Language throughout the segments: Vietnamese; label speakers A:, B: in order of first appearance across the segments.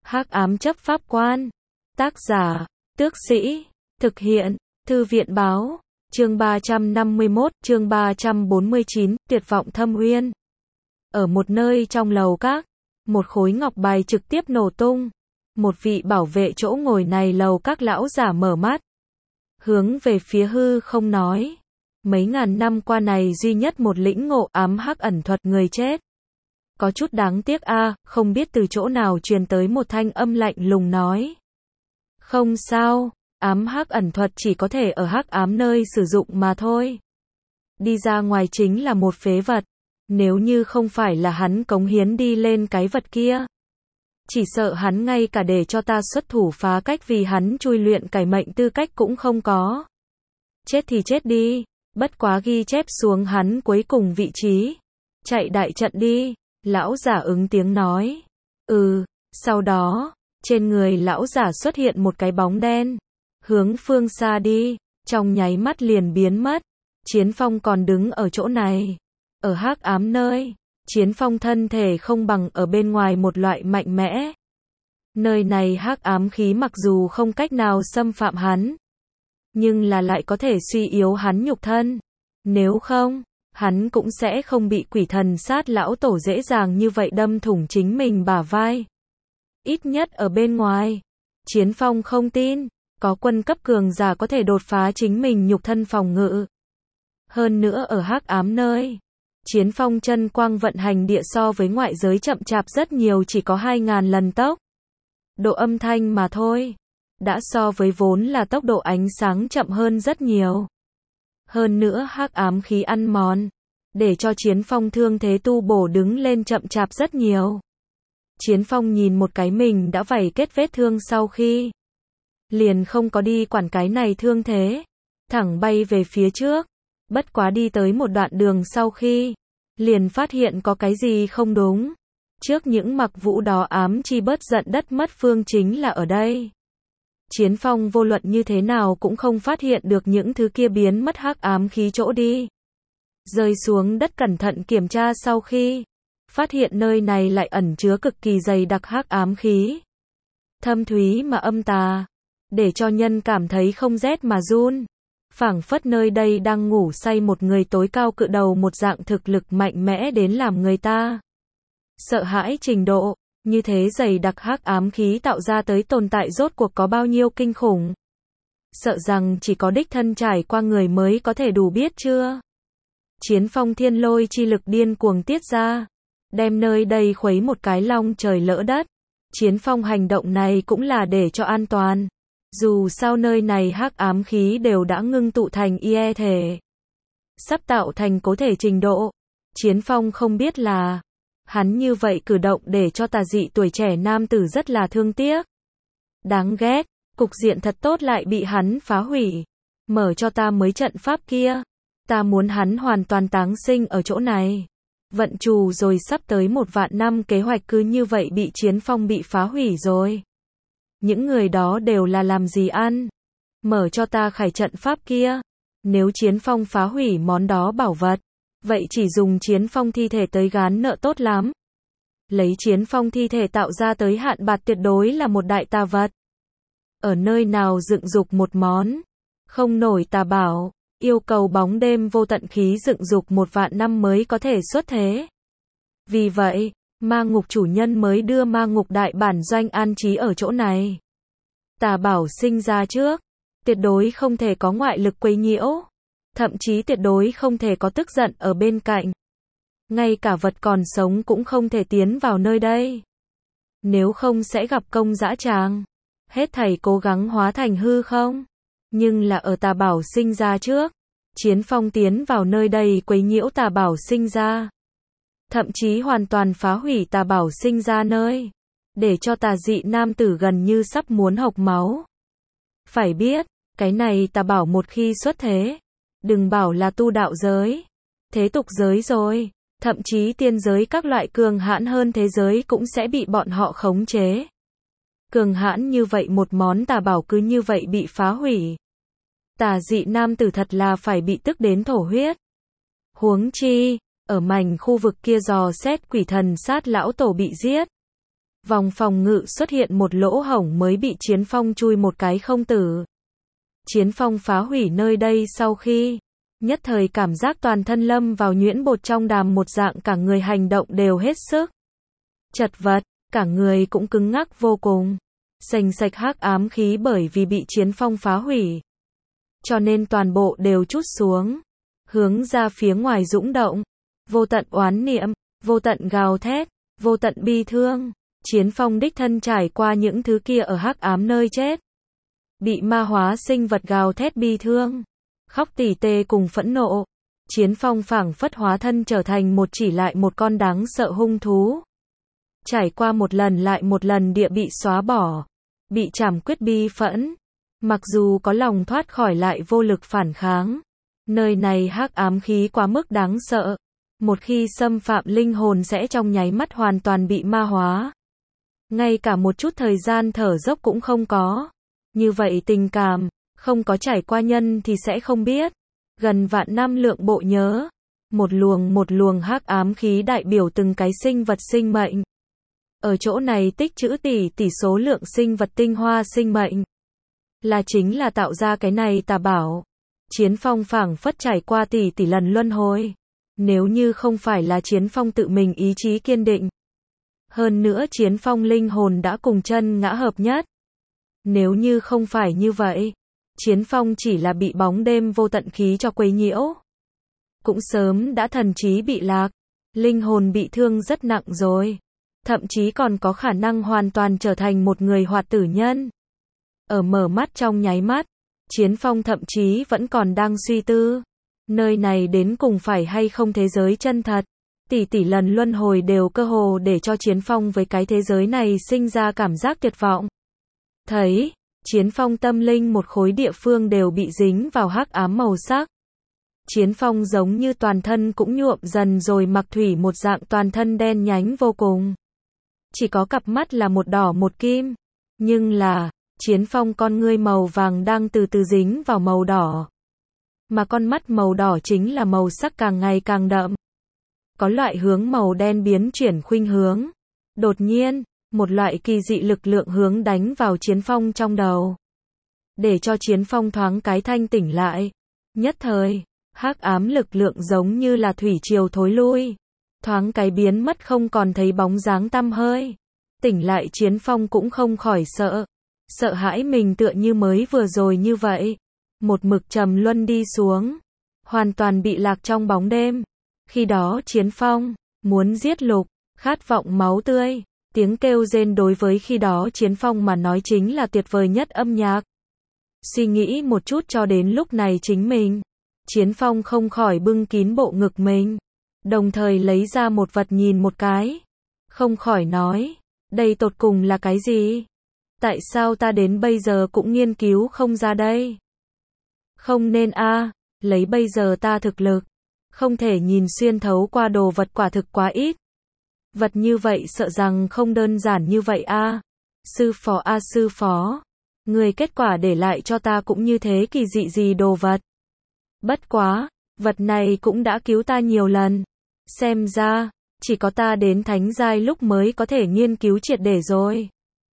A: Hắc ám chấp pháp quan. Tác giả, Tước Sĩ. Thực hiện, Thư viện báo. Chương 351, chương 349, tuyệt vọng thâm uyên. Ở một nơi trong lầu các, một khối ngọc bài trực tiếp nổ tung. Một vị bảo vệ chỗ ngồi này lầu các lão giả mở mắt. Hướng về phía hư không nói. Mấy ngàn năm qua này duy nhất một lĩnh ngộ ám hắc ẩn thuật người chết. Có chút đáng tiếc a, không biết từ chỗ nào truyền tới một thanh âm lạnh lùng nói. Không sao, ám hắc ẩn thuật chỉ có thể ở hắc ám nơi sử dụng mà thôi. Đi ra ngoài chính là một phế vật. Nếu như không phải là hắn cống hiến đi lên cái vật kia. Chỉ sợ hắn ngay cả để cho ta xuất thủ phá cách vì hắn chui luyện cải mệnh tư cách cũng không có. Chết thì chết đi, bất quá ghi chép xuống hắn cuối cùng vị trí. Chạy đại trận đi, lão giả ứng tiếng nói. Sau đó, trên người lão giả xuất hiện một cái bóng đen. Hướng phương xa đi, trong nháy mắt liền biến mất. Chiến Phong còn đứng ở chỗ này. Ở hắc ám nơi, Chiến Phong thân thể không bằng ở bên ngoài một loại mạnh mẽ. Nơi này hắc ám khí mặc dù không cách nào xâm phạm hắn, nhưng là lại có thể suy yếu hắn nhục thân. Nếu không, hắn cũng sẽ không bị quỷ thần sát lão tổ dễ dàng như vậy đâm thủng chính mình bả vai. Ít nhất ở bên ngoài, Chiến Phong không tin, có quân cấp cường giả có thể đột phá chính mình nhục thân phòng ngự. Hơn nữa ở hắc ám nơi, Chiến Phong chân quang vận hành địa so với ngoại giới chậm chạp rất nhiều, chỉ có 2000 lần tốc độ âm thanh mà thôi. Đã so với vốn là tốc độ ánh sáng chậm hơn rất nhiều. Hơn nữa hắc ám khí ăn mòn, để cho Chiến Phong thương thế tu bổ đứng lên chậm chạp rất nhiều. Chiến Phong nhìn một cái mình đã vảy kết vết thương sau khi, liền không có đi quản cái này thương thế, thẳng bay về phía trước. Bất quá đi tới một đoạn đường sau khi, liền phát hiện có cái gì không đúng. Trước những mặc vũ đó ám chi bớt giận đất mất phương chính là ở đây. Chiến Phong vô luận như thế nào cũng không phát hiện được những thứ kia biến mất hắc ám khí chỗ đi. Rơi xuống đất cẩn thận kiểm tra sau khi, phát hiện nơi này lại ẩn chứa cực kỳ dày đặc hắc ám khí. Thâm thúy mà âm tà, để cho nhân cảm thấy không rét mà run. Phảng phất nơi đây đang ngủ say một người tối cao cự đầu, một dạng thực lực mạnh mẽ đến làm người ta sợ hãi trình độ. Như thế dày đặc hắc ám khí tạo ra tới tồn tại rốt cuộc có bao nhiêu kinh khủng. Sợ rằng chỉ có đích thân trải qua người mới có thể đủ biết chưa. Chiến Phong thiên lôi chi lực điên cuồng tiết ra, đem nơi đây khuấy một cái long trời lỡ đất. Chiến Phong hành động này cũng là để cho an toàn. Dù sao nơi này hắc ám khí đều đã ngưng tụ thành ie thể, sắp tạo thành cố thể trình độ. Chiến Phong không biết là, hắn như vậy cử động để cho tà dị tuổi trẻ nam tử rất là thương tiếc. Đáng ghét, cục diện thật tốt lại bị hắn phá hủy. Mở cho ta mới trận pháp kia. Ta muốn hắn hoàn toàn táng sinh ở chỗ này. Vận trù rồi sắp tới 1 vạn năm kế hoạch cứ như vậy bị Chiến Phong bị phá hủy rồi. Những người đó đều là làm gì ăn? Mở cho ta khải trận pháp kia. Nếu Chiến Phong phá hủy món đó bảo vật, vậy chỉ dùng Chiến Phong thi thể tới gán nợ tốt lắm. Lấy Chiến Phong thi thể tạo ra tới hạn bạc tuyệt đối là một đại tà vật. Ở nơi nào dựng dục một món không nổi tà bảo, yêu cầu bóng đêm vô tận khí dựng dục 1 vạn năm mới có thể xuất thế. Vì vậy, ma ngục chủ nhân mới đưa ma ngục đại bản doanh an trí ở chỗ này. Tà bảo sinh ra trước, tuyệt đối không thể có ngoại lực quấy nhiễu, thậm chí tuyệt đối không thể có tức giận ở bên cạnh. Ngay cả vật còn sống cũng không thể tiến vào nơi đây. Nếu không sẽ gặp công dã tràng. Hết thảy cố gắng hóa thành hư không. Nhưng là ở tà bảo sinh ra trước, Chiến Phong tiến vào nơi đây quấy nhiễu tà bảo sinh ra. Thậm chí hoàn toàn phá hủy tà bảo sinh ra nơi, để cho tà dị nam tử gần như sắp muốn hộc máu. Phải biết, cái này tà bảo một khi xuất thế, đừng bảo là tu đạo giới, thế tục giới rồi, thậm chí tiên giới các loại cường hãn hơn thế giới cũng sẽ bị bọn họ khống chế. Cường hãn như vậy một món tà bảo cứ như vậy bị phá hủy. Tà dị nam tử thật là phải bị tức đến thổ huyết. Huống chi, ở mảnh khu vực kia dò xét quỷ thần sát lão tổ bị giết. Vòng phòng ngự xuất hiện một lỗ hổng mới bị Chiến Phong chui một cái không tử. Chiến Phong phá hủy nơi đây sau khi nhất thời cảm giác toàn thân lâm vào nhuyễn bột trong đàm một dạng, cả người hành động đều hết sức chật vật, cả người cũng cứng ngắc vô cùng. Sành sạch hắc ám khí bởi vì bị Chiến Phong phá hủy, cho nên toàn bộ đều trút xuống, hướng ra phía ngoài dũng động. Vô tận oán niệm, vô tận gào thét, vô tận bi thương. Chiến Phong đích thân trải qua những thứ kia ở hắc ám nơi chết. Bị ma hóa sinh vật gào thét bi thương, khóc tỉ tê cùng phẫn nộ. Chiến Phong phảng phất hóa thân trở thành một chỉ lại một con đáng sợ hung thú. Trải qua một lần lại một lần địa bị xóa bỏ, bị trảm quyết bi phẫn. Mặc dù có lòng thoát khỏi lại vô lực phản kháng. Nơi này hắc ám khí quá mức đáng sợ. Một khi xâm phạm linh hồn sẽ trong nháy mắt hoàn toàn bị ma hóa. Ngay cả một chút thời gian thở dốc cũng không có. Như vậy tình cảm, không có trải qua nhân thì sẽ không biết. Gần vạn năm lượng bộ nhớ. Một luồng hắc ám khí đại biểu từng cái sinh vật sinh mệnh. Ở chỗ này tích trữ tỷ số lượng sinh vật tinh hoa sinh mệnh. Là chính là tạo ra cái này tà bảo. Chiến Phong phảng phất trải qua tỷ lần luân hồi. Nếu như không phải là Chiến Phong tự mình ý chí kiên định. Hơn nữa Chiến Phong linh hồn đã cùng chân ngã hợp nhất. Nếu như không phải như vậy, Chiến Phong chỉ là bị bóng đêm vô tận khí cho quấy nhiễu. Cũng sớm đã thần trí bị lạc, linh hồn bị thương rất nặng rồi. Thậm chí còn có khả năng hoàn toàn trở thành một người hoạt tử nhân. Ở mở mắt trong nháy mắt, Chiến Phong thậm chí vẫn còn đang suy tư. Nơi này đến cùng phải hay không thế giới chân thật. Tỷ lần luân hồi đều cơ hồ để cho Chiến Phong với cái thế giới này sinh ra cảm giác tuyệt vọng. Thấy, Chiến Phong tâm linh một khối địa phương đều bị dính vào hắc ám màu sắc. Chiến Phong giống như toàn thân cũng nhuộm dần rồi mặc thủy một dạng, toàn thân đen nhánh vô cùng. Chỉ có cặp mắt là một đỏ một kim. Nhưng là, Chiến Phong con ngươi màu vàng đang từ từ dính vào màu đỏ. Mà con mắt màu đỏ chính là màu sắc càng ngày càng đậm. Có loại hướng màu đen biến chuyển khuynh hướng. Đột nhiên, một loại kỳ dị lực lượng hướng đánh vào Chiến Phong trong đầu. Để cho Chiến Phong thoáng cái thanh tỉnh lại. Nhất thời, hắc ám lực lượng giống như là thủy triều thối lui. Thoáng cái biến mất không còn thấy bóng dáng tăm hơi. Tỉnh lại Chiến Phong cũng không khỏi sợ. Sợ hãi mình tựa như mới vừa rồi như vậy. Một mực trầm luân đi xuống. Hoàn toàn bị lạc trong bóng đêm. Khi đó Chiến Phong muốn giết Lục, khát vọng máu tươi. Tiếng kêu rên đối với khi đó Chiến Phong mà nói chính là tuyệt vời nhất âm nhạc. Suy nghĩ một chút cho đến lúc này chính mình. Chiến Phong không khỏi bưng kín bộ ngực mình. Đồng thời lấy ra một vật nhìn một cái. Không khỏi nói, đây tột cùng là cái gì? Tại sao ta đến bây giờ cũng nghiên cứu không ra đây? Không nên a, lấy bây giờ ta thực lực. Không thể nhìn xuyên thấu qua đồ vật quả thực quá ít. Vật như vậy sợ rằng không đơn giản như vậy a. Sư phó a sư phó. Người kết quả để lại cho ta cũng như thế kỳ dị gì đồ vật. Bất quá, vật này cũng đã cứu ta nhiều lần. Xem ra, chỉ có ta đến thánh giai lúc mới có thể nghiên cứu triệt để rồi.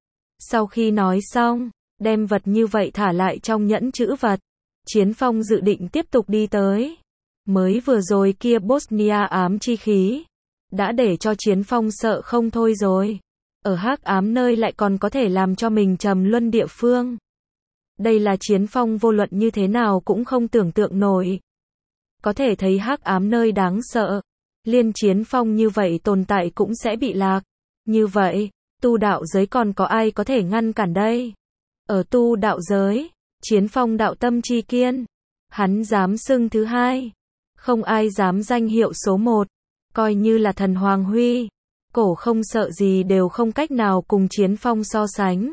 A: Sau khi nói xong, đem vật như vậy thả lại trong nhẫn trữ vật. Chiến Phong dự định tiếp tục đi tới. Mới vừa rồi kia Bosnia ám chi khí. Đã để cho Chiến Phong sợ không thôi rồi. Ở hắc ám nơi lại còn có thể làm cho mình trầm luân địa phương. Đây là Chiến Phong vô luận như thế nào cũng không tưởng tượng nổi. Có thể thấy hắc ám nơi đáng sợ. Liên Chiến Phong như vậy tồn tại cũng sẽ bị lạc. Như vậy, tu đạo giới còn có ai có thể ngăn cản đây? Ở tu đạo giới, Chiến Phong đạo tâm chi kiên. Hắn dám xưng thứ hai. Không ai dám danh hiệu số một. Coi như là thần Hoàng Huy. Cổ không sợ gì đều không cách nào cùng Chiến Phong so sánh.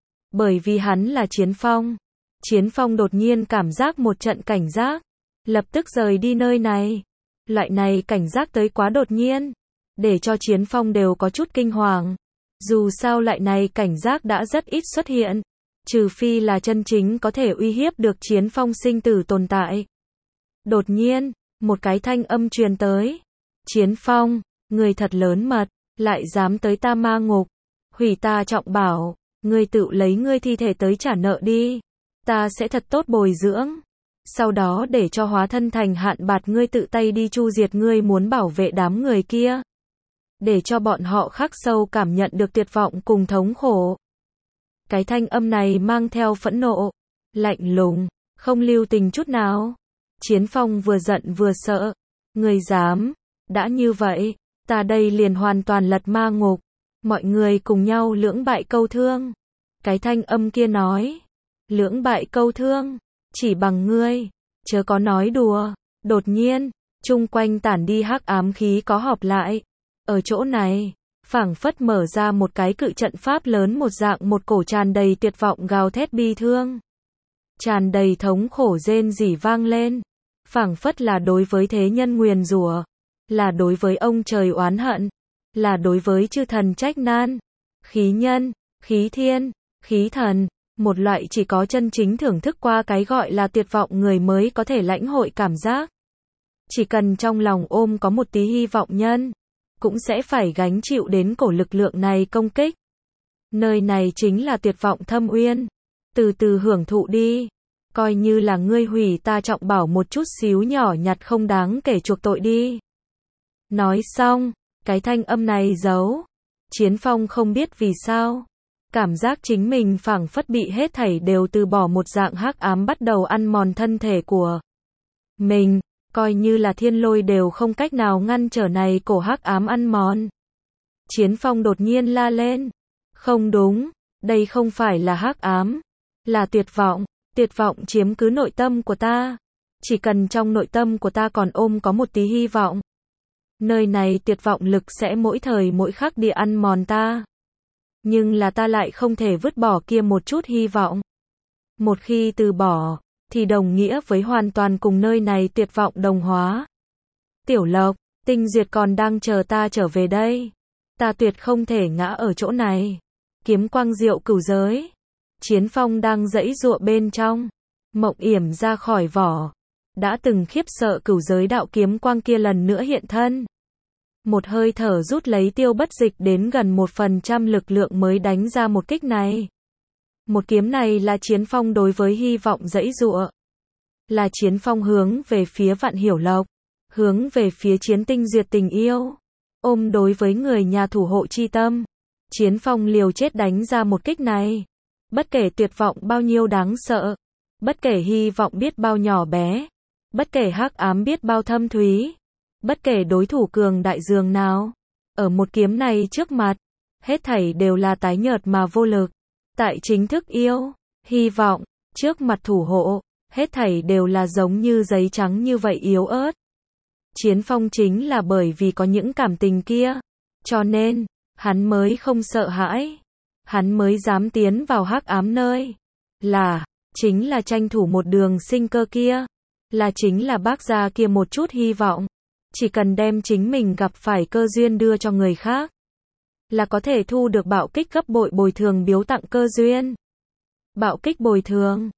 A: Bởi vì hắn là Chiến Phong. Chiến Phong đột nhiên cảm giác một trận cảnh giác. Lập tức rời đi nơi này. Loại này cảnh giác tới quá đột nhiên. Để cho Chiến Phong đều có chút kinh hoàng. Dù sao loại này cảnh giác đã rất ít xuất hiện. Trừ phi là chân chính có thể uy hiếp được Chiến Phong sinh tử tồn tại. Đột nhiên, một cái thanh âm truyền tới. Chiến Phong, người thật lớn mật, lại dám tới ta ma ngục. Hủy Ta trọng bảo, ngươi tự lấy ngươi thi thể tới trả nợ đi. Ta sẽ thật tốt bồi dưỡng. Sau đó để cho hóa thân thành Hạn Bạt ngươi tự tay đi chu diệt ngươi muốn bảo vệ đám người kia. Để cho bọn họ khắc sâu cảm nhận được tuyệt vọng cùng thống khổ. Cái thanh âm này mang theo phẫn nộ, lạnh lùng, không lưu tình chút nào. Chiến Phong vừa giận vừa sợ. Ngươi dám, đã như vậy, ta đây liền hoàn toàn lật ma ngục. Mọi người cùng nhau lưỡng bại câu thương. Cái thanh âm kia nói, lưỡng bại câu thương, chỉ bằng ngươi, chớ có nói đùa. Đột nhiên, chung quanh tản đi hắc ám khí có họp lại. Ở chỗ này, phảng phất mở ra một cái cự trận pháp lớn một dạng, một cổ tràn đầy tuyệt vọng gào thét bi thương. Tràn đầy thống khổ rên rỉ vang lên. Phảng phất là đối với thế nhân nguyền rủa, là đối với ông trời oán hận, là đối với chư thần trách nan. Khí nhân, khí thiên, khí thần, một loại chỉ có chân chính thưởng thức qua cái gọi là tuyệt vọng người mới có thể lãnh hội cảm giác. Chỉ cần trong lòng ôm có một tí hy vọng nhân, cũng sẽ phải gánh chịu đến cổ lực lượng này công kích. Nơi này chính là tuyệt vọng thâm uyên. Từ từ hưởng thụ đi. Coi như là ngươi hủy ta trọng bảo một chút xíu nhỏ nhặt không đáng kể chuộc tội đi. Nói xong, cái thanh âm này giấu. Chiến Phong không biết vì sao. Cảm giác chính mình phảng phất bị hết thảy đều từ bỏ một dạng hắc ám bắt đầu ăn mòn thân thể của mình. Coi như là thiên lôi đều không cách nào ngăn trở này cổ hắc ám ăn mòn. Chiến Phong đột nhiên la lên. Không đúng, đây không phải là hắc ám, là tuyệt vọng. Tuyệt vọng chiếm cứ nội tâm của ta. Chỉ cần trong nội tâm của ta còn ôm có một tí hy vọng, nơi này tuyệt vọng lực sẽ mỗi thời mỗi khắc đi ăn mòn ta. Nhưng là ta lại không thể vứt bỏ kia một chút hy vọng. Một khi từ bỏ, thì đồng nghĩa với hoàn toàn cùng nơi này tuyệt vọng đồng hóa. Tiểu Lộc, Tinh Duyệt còn đang chờ ta trở về đây. Ta tuyệt không thể ngã ở chỗ này. Kiếm quang diệu cửu giới. Chiến Phong đang giãy giụa bên trong. Mộng yểm ra khỏi vỏ. Đã từng khiếp sợ cửu giới đạo kiếm quang kia lần nữa hiện thân. Một hơi thở rút lấy Tiêu Bất Dịch đến gần 1% lực lượng mới đánh ra một kích này. Một kiếm này là Chiến Phong đối với hy vọng giãy giụa. Là Chiến Phong hướng về phía Vạn Hiểu Lộc. Hướng về phía Chiến Tinh Duyệt tình yêu. Ôm đối với người nhà thủ hộ chi tâm. Chiến Phong liều chết đánh ra một kích này. Bất kể tuyệt vọng bao nhiêu đáng sợ. Bất kể hy vọng biết bao nhỏ bé. Bất kể hắc ám biết bao thâm thúy. Bất kể đối thủ cường đại dường nào. Ở một kiếm này trước mặt, hết thảy đều là tái nhợt mà vô lực. Tại chính thức yêu, hy vọng, trước mặt thủ hộ, hết thảy đều là giống như giấy trắng như vậy yếu ớt. Chiến Phong chính là bởi vì có những cảm tình kia, cho nên, hắn mới không sợ hãi. Hắn mới dám tiến vào hắc ám nơi. Chính là tranh thủ một đường sinh cơ kia. Chính là bác gia kia một chút hy vọng. Chỉ cần đem chính mình gặp phải cơ duyên đưa cho người khác, là có thể thu được bạo kích gấp bội bồi thường biếu tặng cơ duyên. Bạo kích bồi thường.